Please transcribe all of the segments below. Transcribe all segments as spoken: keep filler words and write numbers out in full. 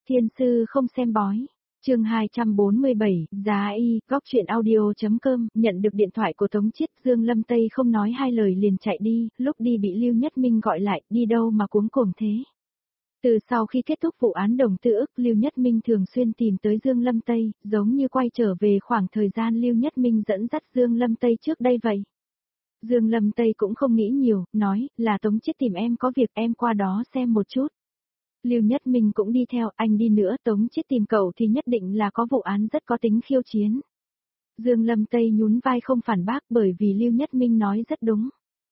Thiên sư không xem bói. Chương hai trăm bốn mươi bảy, Giá y, góc truyện audio.com, nhận được điện thoại của Tống Chiết, Dương Lâm Tây không nói hai lời liền chạy đi, lúc đi bị Lưu Nhất Minh gọi lại, đi đâu mà cuống cuồng thế. Từ sau khi kết thúc vụ án đồng tư ức, Lưu Nhất Minh thường xuyên tìm tới Dương Lâm Tây, giống như quay trở về khoảng thời gian Lưu Nhất Minh dẫn dắt Dương Lâm Tây trước đây vậy. Dương Lâm Tây cũng không nghĩ nhiều, nói, là Tống Chiết tìm em có việc, em qua đó xem một chút. Lưu Nhất Minh cũng đi theo, anh đi nữa, Tống Chiết tìm cậu thì nhất định là có vụ án rất có tính khiêu chiến. Dương Lâm Tây nhún vai không phản bác bởi vì Lưu Nhất Minh nói rất đúng.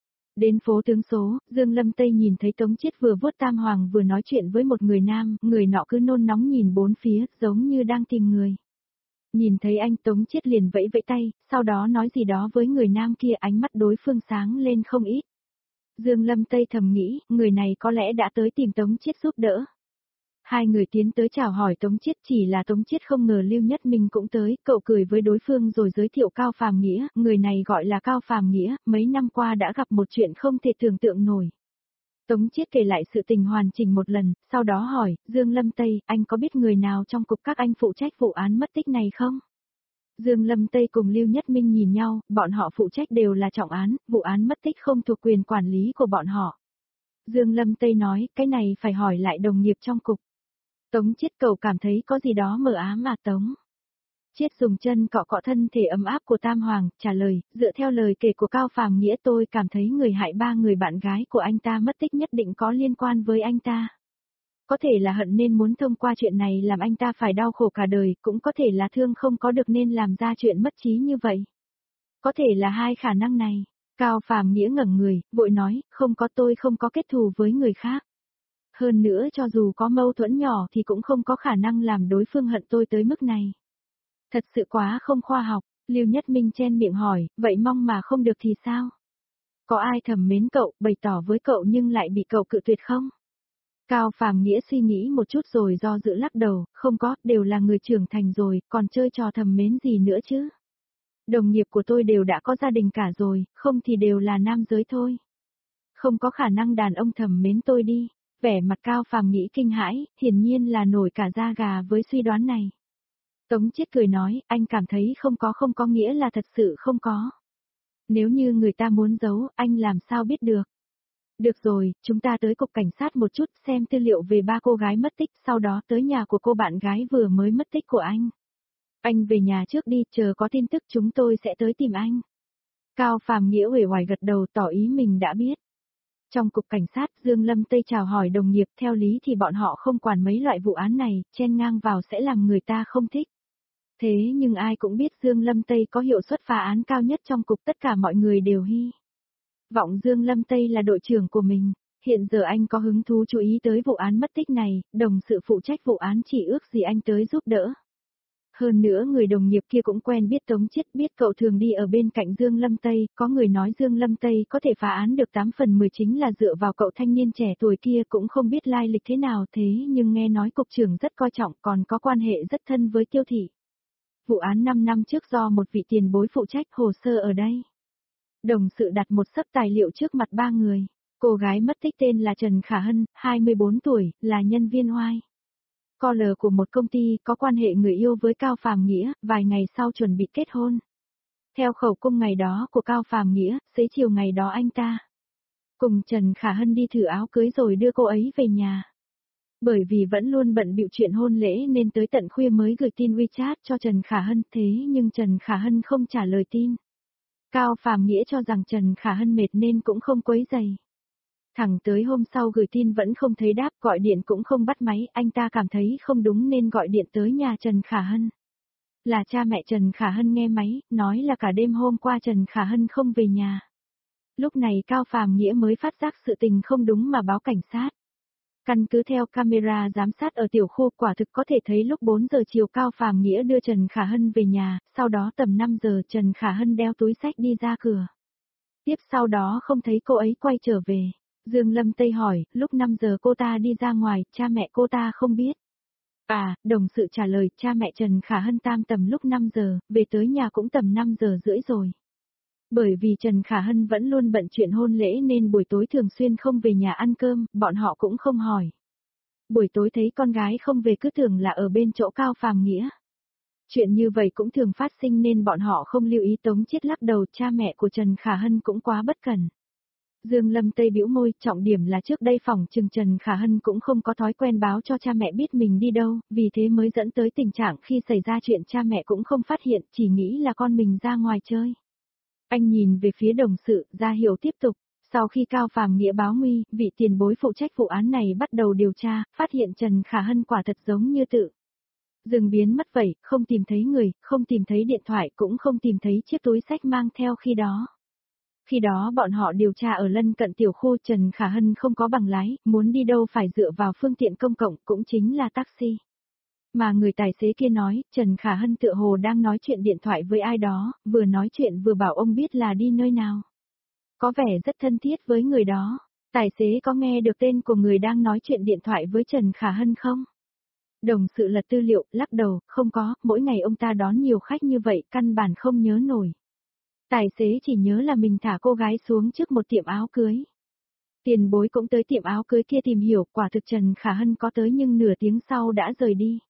Đến phố tướng số, Dương Lâm Tây nhìn thấy Tống Chiết vừa vuốt tam hoàng vừa nói chuyện với một người nam, người nọ cứ nôn nóng nhìn bốn phía, giống như đang tìm người. Nhìn thấy anh Tống Chiết liền vẫy vẫy tay, sau đó nói gì đó với người nam kia, ánh mắt đối phương sáng lên không ít. Dương Lâm Tây thầm nghĩ, người này có lẽ đã tới tìm Tống Chiết giúp đỡ. Hai người tiến tới chào hỏi Tống Chiết, chỉ là Tống Chiết không ngờ Lưu Nhất Minh cũng tới, cậu cười với đối phương rồi giới thiệu Cao Phàm Nghĩa, người này gọi là Cao Phàm Nghĩa, mấy năm qua đã gặp một chuyện không thể tưởng tượng nổi. Tống Chiết kể lại sự tình hoàn chỉnh một lần, sau đó hỏi, Dương Lâm Tây, anh có biết người nào trong cục các anh phụ trách vụ án mất tích này không? Dương Lâm Tây cùng Lưu Nhất Minh nhìn nhau, bọn họ phụ trách đều là trọng án, vụ án mất tích không thuộc quyền quản lý của bọn họ. Dương Lâm Tây nói, cái này phải hỏi lại đồng nghiệp trong cục. Tống Chiết cậu cảm thấy có gì đó mờ ám mà Tống. Chiết dùng chân cọ cọ thân thể ấm áp của Tam Hoàng, trả lời, dựa theo lời kể của Cao Phàm Nghĩa tôi cảm thấy người hại ba người bạn gái của anh ta mất tích nhất định có liên quan với anh ta. Có thể là hận nên muốn thông qua chuyện này làm anh ta phải đau khổ cả đời, cũng có thể là thương không có được nên làm ra chuyện mất trí như vậy. Có thể là hai khả năng này. Cao Phàm Nghĩa ngẩng người, vội nói, không có, tôi không có kết thù với người khác. Hơn nữa cho dù có mâu thuẫn nhỏ thì cũng không có khả năng làm đối phương hận tôi tới mức này. Thật sự quá không khoa học, Lưu Nhất Minh chen miệng hỏi, vậy mong mà không được thì sao? Có ai thầm mến cậu, bày tỏ với cậu nhưng lại bị cậu cự tuyệt không? Cao Phàm Nghĩa suy nghĩ một chút rồi do dự lắc đầu, không có, đều là người trưởng thành rồi, còn chơi trò thầm mến gì nữa chứ? Đồng nghiệp của tôi đều đã có gia đình cả rồi, không thì đều là nam giới thôi. Không có khả năng đàn ông thầm mến tôi đi. Vẻ mặt Cao Phàm Nghĩ kinh hãi, hiển nhiên là nổi cả da gà với suy đoán này. Tống Chiết cười nói, anh cảm thấy không có không có nghĩa là thật sự không có. Nếu như người ta muốn giấu, anh làm sao biết được. Được rồi, chúng ta tới cục cảnh sát một chút xem tư liệu về ba cô gái mất tích, sau đó tới nhà của cô bạn gái vừa mới mất tích của anh. Anh về nhà trước đi, chờ có tin tức chúng tôi sẽ tới tìm anh. Cao Phàm Nghĩa uể oải gật đầu tỏ ý mình đã biết. Trong cục cảnh sát, Dương Lâm Tây chào hỏi đồng nghiệp, theo lý thì bọn họ không quản mấy loại vụ án này, chen ngang vào sẽ làm người ta không thích. Thế nhưng ai cũng biết Dương Lâm Tây có hiệu suất phá án cao nhất trong cục, tất cả mọi người đều hy vọng Dương Lâm Tây là đội trưởng của mình. Hiện giờ anh có hứng thú chú ý tới vụ án mất tích này, đồng sự phụ trách vụ án chỉ ước gì anh tới giúp đỡ. Hơn nữa người đồng nghiệp kia cũng quen biết Tống Chiết, biết cậu thường đi ở bên cạnh Dương Lâm Tây, có người nói Dương Lâm Tây có thể phá án được tám phần mười chính là dựa vào cậu thanh niên trẻ tuổi kia, cũng không biết lai lịch thế nào thế nhưng nghe nói cục trưởng rất coi trọng, còn có quan hệ rất thân với Tiêu thị. Vụ án năm năm trước do một vị tiền bối phụ trách, hồ sơ ở đây. Đồng sự đặt một xấp tài liệu trước mặt ba người. Cô gái mất tích tên là Trần Khả Hân, hai mươi bốn tuổi, là nhân viên oai Call của một công ty, có quan hệ người yêu với Cao Phàm Nghĩa, vài ngày sau chuẩn bị kết hôn. Theo khẩu cung ngày đó của Cao Phàm Nghĩa, xế chiều ngày đó anh ta cùng Trần Khả Hân đi thử áo cưới rồi đưa cô ấy về nhà. Bởi vì vẫn luôn bận bịu chuyện hôn lễ nên tới tận khuya mới gửi tin WeChat cho Trần Khả Hân, thế nhưng Trần Khả Hân không trả lời tin. Cao Phàm Nghĩa cho rằng Trần Khả Hân mệt nên cũng không quấy rầy. Thẳng tới hôm sau gửi tin vẫn không thấy đáp, gọi điện cũng không bắt máy, anh ta cảm thấy không đúng nên gọi điện tới nhà Trần Khả Hân. Là cha mẹ Trần Khả Hân nghe máy, nói là cả đêm hôm qua Trần Khả Hân không về nhà. Lúc này Cao Phàm Nghĩa mới phát giác sự tình không đúng mà báo cảnh sát. Căn cứ theo camera giám sát ở tiểu khu, quả thực có thể thấy lúc bốn giờ chiều Cao Phàm Nghĩa đưa Trần Khả Hân về nhà, sau đó tầm năm giờ Trần Khả Hân đeo túi xách đi ra cửa. Tiếp sau đó không thấy cô ấy quay trở về. Dương Lâm Tây hỏi, lúc năm giờ cô ta đi ra ngoài, cha mẹ cô ta không biết. À, đồng sự trả lời, cha mẹ Trần Khả Hân tam tầm lúc năm giờ, về tới nhà cũng tầm năm giờ rưỡi rồi. Bởi vì Trần Khả Hân vẫn luôn bận chuyện hôn lễ nên buổi tối thường xuyên không về nhà ăn cơm, bọn họ cũng không hỏi. buổi tối thấy con gái không về cứ tưởng là ở bên chỗ Cao Phàm Nghĩa. Chuyện như vậy cũng thường phát sinh nên bọn họ không lưu ý. Tống Chiết lắc đầu, cha mẹ của Trần Khả Hân cũng quá bất cẩn. Dương Lâm Tây bĩu môi, trọng điểm là trước đây phòng trừng Trần Khả Hân cũng không có thói quen báo cho cha mẹ biết mình đi đâu, vì thế mới dẫn tới tình trạng khi xảy ra chuyện cha mẹ cũng không phát hiện, chỉ nghĩ là con mình ra ngoài chơi. Anh nhìn về phía đồng sự, ra hiệu tiếp tục. Sau khi Cao Phàm Nghĩa báo nguy, vị tiền bối phụ trách vụ án này bắt đầu điều tra, phát hiện Trần Khả Hân quả thật giống như tự dừng biến mất vậy, không tìm thấy người, không tìm thấy điện thoại, cũng không tìm thấy chiếc túi xách mang theo khi đó. Khi đó bọn họ điều tra ở lân cận tiểu khu, Trần Khả Hân không có bằng lái, muốn đi đâu phải dựa vào phương tiện công cộng, cũng chính là taxi. Mà người tài xế kia nói, Trần Khả Hân tựa hồ đang nói chuyện điện thoại với ai đó, vừa nói chuyện vừa bảo ông biết là đi nơi nào. Có vẻ rất thân thiết với người đó. Tài xế có nghe được tên của người đang nói chuyện điện thoại với Trần Khả Hân không? Đồng sự lật tư liệu, lắc đầu, không có, mỗi ngày ông ta đón nhiều khách như vậy, căn bản không nhớ nổi. Tài xế chỉ nhớ là mình thả cô gái xuống trước một tiệm áo cưới. Tiền bối cũng tới tiệm áo cưới kia tìm hiểu, quả thực Trần Khả Hân có tới nhưng nửa tiếng sau đã rời đi.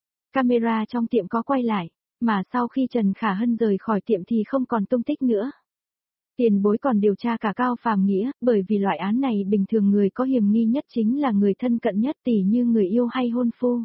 Camera trong tiệm có quay lại, mà sau khi Trần Khả Hân rời khỏi tiệm thì không còn tung tích nữa. Tiền bối còn điều tra cả Cao Phàm Nghĩa, bởi vì loại án này bình thường người có hiểm nghi nhất chính là người thân cận nhất, tỉ như người yêu hay hôn phu.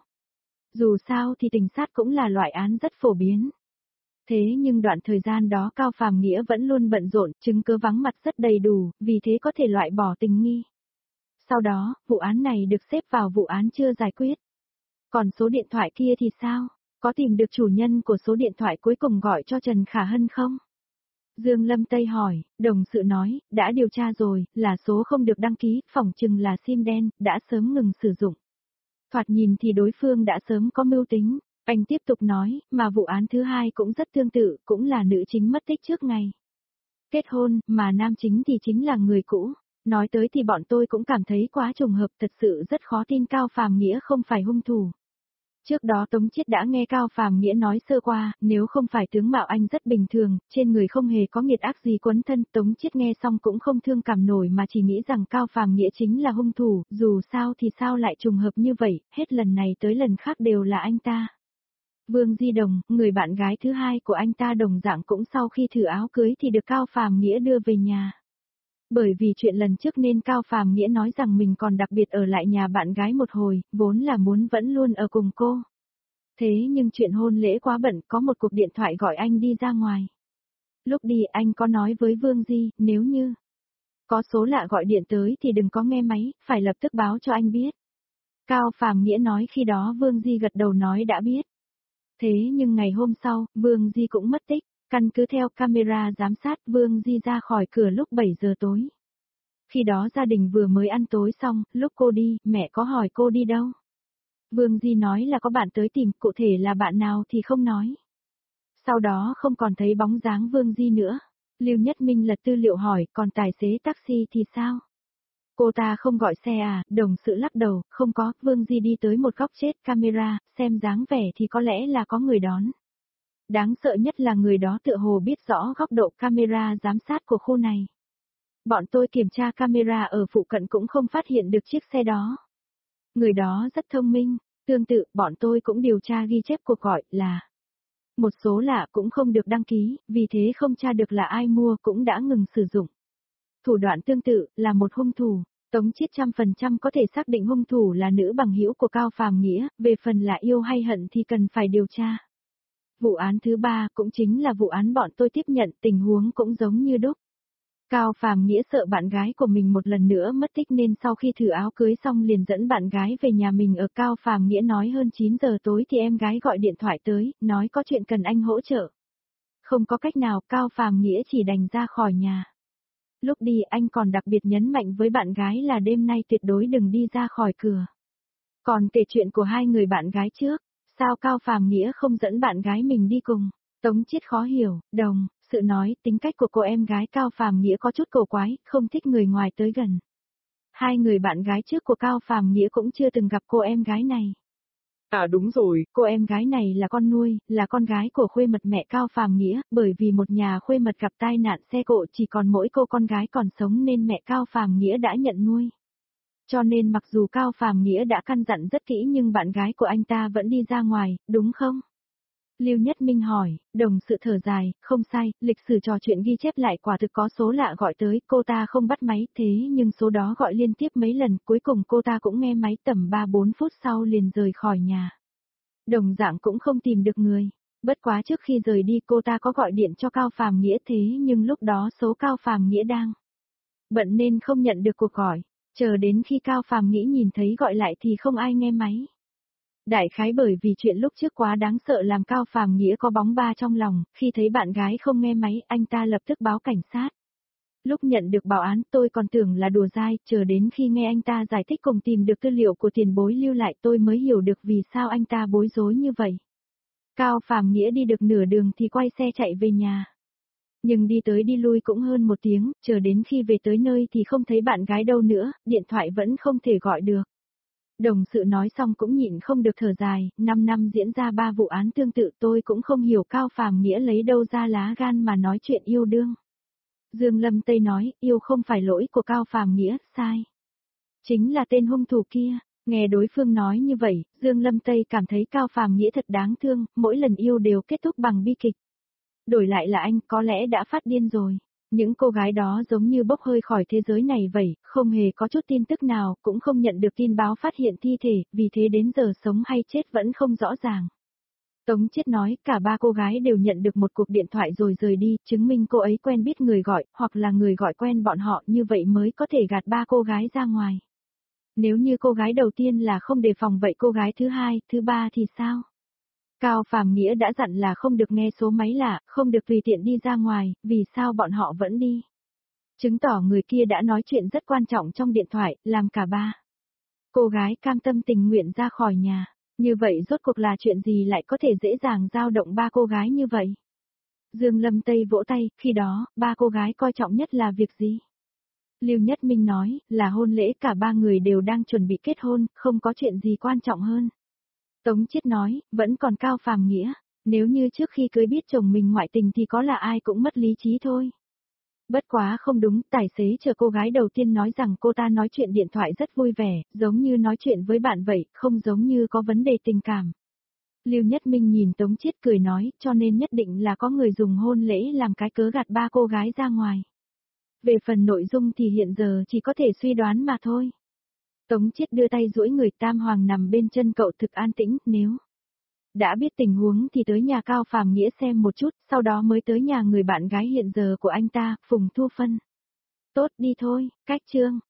Dù sao thì tình sát cũng là loại án rất phổ biến. Thế nhưng đoạn thời gian đó Cao Phàm Nghĩa vẫn luôn bận rộn, chứng cứ vắng mặt rất đầy đủ, vì thế có thể loại bỏ tình nghi. Sau đó, vụ án này được xếp vào vụ án chưa giải quyết. Còn số điện thoại kia thì sao? Có tìm được chủ nhân của số điện thoại cuối cùng gọi cho Trần Khả Hân không? Dương Lâm Tây hỏi, đồng sự nói, đã điều tra rồi, là số không được đăng ký, phỏng chừng là sim đen, đã sớm ngừng sử dụng. Thoạt nhìn thì đối phương đã sớm có mưu tính. Anh tiếp tục nói, mà vụ án thứ hai cũng rất tương tự, cũng là nữ chính mất tích trước ngày kết hôn, mà nam chính thì chính là người cũ. Nói tới thì bọn tôi cũng cảm thấy quá trùng hợp, thật sự rất khó tin Cao Phàm Nghĩa không phải hung thủ. Trước đó Tống Chiết đã nghe Cao Phàm Nghĩa nói sơ qua, nếu không phải tướng mạo anh rất bình thường, trên người không hề có nghiệt ác gì quấn thân, Tống Chiết nghe xong cũng không thương cảm nổi mà chỉ nghĩ rằng Cao Phàm Nghĩa chính là hung thủ, dù sao thì sao lại trùng hợp như vậy, hết lần này tới lần khác đều là anh ta. Vương Di Đồng, người bạn gái thứ hai của anh ta đồng dạng cũng sau khi thử áo cưới thì được Cao Phàm Nghĩa đưa về nhà. Bởi vì chuyện lần trước nên Cao Phàm Nghĩa nói rằng mình còn đặc biệt ở lại nhà bạn gái một hồi, vốn là muốn vẫn luôn ở cùng cô. Thế nhưng chuyện hôn lễ quá bận, có một cuộc điện thoại gọi anh đi ra ngoài. Lúc đi anh có nói với Vương Di, nếu như có số lạ gọi điện tới thì đừng có nghe máy, phải lập tức báo cho anh biết. Cao Phàm Nghĩa nói khi đó Vương Di gật đầu nói đã biết. Thế nhưng ngày hôm sau, Vương Di cũng mất tích, căn cứ theo camera giám sát Vương Di ra khỏi cửa lúc bảy giờ tối. Khi đó gia đình vừa mới ăn tối xong, lúc cô đi, mẹ có hỏi cô đi đâu. Vương Di nói là có bạn tới tìm, cụ thể là bạn nào thì không nói. Sau đó không còn thấy bóng dáng Vương Di nữa. Lưu Nhất Minh lật tư liệu hỏi, còn tài xế taxi thì sao? Cô ta không gọi xe à, đồng sự lắc đầu, không có, Vương Di đi tới một góc chết camera, xem dáng vẻ thì có lẽ là có người đón. Đáng sợ nhất là người đó tựa hồ biết rõ góc độ camera giám sát của khu này. Bọn tôi kiểm tra camera ở phụ cận cũng không phát hiện được chiếc xe đó. Người đó rất thông minh, tương tự bọn tôi cũng điều tra ghi chép cuộc gọi là một số lạ cũng không được đăng ký, vì thế không tra được là ai mua cũng đã ngừng sử dụng. Thủ đoạn tương tự là một hung thủ, Tống Chiết trăm phần trăm có thể xác định hung thủ là nữ bằng hữu của Cao Phàm Nghĩa, về phần là yêu hay hận thì cần phải điều tra. Vụ án thứ ba cũng chính là vụ án bọn tôi tiếp nhận, tình huống cũng giống như đúc. Cao Phàm Nghĩa sợ bạn gái của mình một lần nữa mất tích nên sau khi thử áo cưới xong liền dẫn bạn gái về nhà mình ở. Cao Phàm Nghĩa nói hơn chín giờ tối thì em gái gọi điện thoại tới, nói có chuyện cần anh hỗ trợ. Không có cách nào, Cao Phàm Nghĩa chỉ đành ra khỏi nhà. Lúc đi anh còn đặc biệt nhấn mạnh với bạn gái là đêm nay tuyệt đối đừng đi ra khỏi cửa. Còn kể chuyện của hai người bạn gái trước, sao Cao Phàm Nghĩa không dẫn bạn gái mình đi cùng? Tống Chiết khó hiểu, đồng, sự nói tính cách của cô em gái Cao Phàm Nghĩa có chút cổ quái, không thích người ngoài tới gần. Hai người bạn gái trước của Cao Phàm Nghĩa cũng chưa từng gặp cô em gái này. À đúng rồi, cô em gái này là con nuôi, là con gái của khuê mật mẹ Cao Phàm Nghĩa, bởi vì một nhà khuê mật gặp tai nạn xe cộ chỉ còn mỗi cô con gái còn sống nên mẹ Cao Phàm Nghĩa đã nhận nuôi. Cho nên mặc dù Cao Phàm Nghĩa đã căn dặn rất kỹ nhưng bạn gái của anh ta vẫn đi ra ngoài, đúng không? Lưu Nhất Minh hỏi, đồng sự thở dài, không sai, lịch sử trò chuyện ghi chép lại quả thực có số lạ gọi tới, cô ta không bắt máy, thế nhưng số đó gọi liên tiếp mấy lần, cuối cùng cô ta cũng nghe máy tầm ba bốn phút sau liền rời khỏi nhà. Đồng dạng cũng không tìm được người. Bất quá trước khi rời đi cô ta có gọi điện cho Cao Phàm Nghĩa thế nhưng lúc đó số Cao Phàm Nghĩa đang bận nên không nhận được cuộc gọi, chờ đến khi Cao Phàm Nghĩa nhìn thấy gọi lại thì không ai nghe máy. Đại khái bởi vì chuyện lúc trước quá đáng sợ làm Cao Phàm Nghĩa có bóng ba trong lòng, khi thấy bạn gái không nghe máy anh ta lập tức báo cảnh sát. Lúc nhận được báo án tôi còn tưởng là đùa dai, chờ đến khi nghe anh ta giải thích cùng tìm được tư liệu của tiền bối lưu lại tôi mới hiểu được vì sao anh ta bối rối như vậy. Cao Phàm Nghĩa đi được nửa đường thì quay xe chạy về nhà. Nhưng đi tới đi lui cũng hơn một tiếng, chờ đến khi về tới nơi thì không thấy bạn gái đâu nữa, điện thoại vẫn không thể gọi được. Đồng sự nói xong cũng nhịn không được thở dài, năm năm diễn ra ba vụ án tương tự tôi cũng không hiểu Cao Phàm Nghĩa lấy đâu ra lá gan mà nói chuyện yêu đương. Dương Lâm Tây nói, yêu không phải lỗi của Cao Phàm Nghĩa, sai. Chính là tên hung thủ kia. Nghe đối phương nói như vậy, Dương Lâm Tây cảm thấy Cao Phàm Nghĩa thật đáng thương, mỗi lần yêu đều kết thúc bằng bi kịch. Đổi lại là anh có lẽ đã phát điên rồi. Những cô gái đó giống như bốc hơi khỏi thế giới này vậy, không hề có chút tin tức nào, cũng không nhận được tin báo phát hiện thi thể, vì thế đến giờ sống hay chết vẫn không rõ ràng. Tống Chiết nói, cả ba cô gái đều nhận được một cuộc điện thoại rồi rời đi, chứng minh cô ấy quen biết người gọi, hoặc là người gọi quen bọn họ, như vậy mới có thể gạt ba cô gái ra ngoài. Nếu như cô gái đầu tiên là không đề phòng vậy cô gái thứ hai, thứ ba thì sao? Cao Phàm Nghĩa đã dặn là không được nghe số máy lạ, không được tùy tiện đi ra ngoài, vì sao bọn họ vẫn đi? Chứng tỏ người kia đã nói chuyện rất quan trọng trong điện thoại, làm cả ba cô gái cam tâm tình nguyện ra khỏi nhà. Như vậy rốt cuộc là chuyện gì lại có thể dễ dàng dao động ba cô gái như vậy? Dương Lâm Tây vỗ tay, khi đó, ba cô gái coi trọng nhất là việc gì? Lưu Nhất Minh nói, là hôn lễ cả ba người đều đang chuẩn bị kết hôn, không có chuyện gì quan trọng hơn. Tống Chiết nói, vẫn còn Cao Phàm Nghĩa, nếu như trước khi cưới biết chồng mình ngoại tình thì có là ai cũng mất lý trí thôi. Bất quá không đúng, tài xế chờ cô gái đầu tiên nói rằng cô ta nói chuyện điện thoại rất vui vẻ, giống như nói chuyện với bạn vậy, không giống như có vấn đề tình cảm. Lưu Nhất Minh nhìn Tống Chiết cười nói, cho nên nhất định là có người dùng hôn lễ làm cái cớ gạt ba cô gái ra ngoài. Về phần nội dung thì hiện giờ chỉ có thể suy đoán mà thôi. Tống Chiết đưa tay duỗi người Tam Hoàng nằm bên chân cậu thực an tĩnh, nếu đã biết tình huống thì tới nhà Cao Phàm Nghĩa xem một chút, sau đó mới tới nhà người bạn gái hiện giờ của anh ta, Phùng Thu Phân. Tốt đi thôi, cách chương.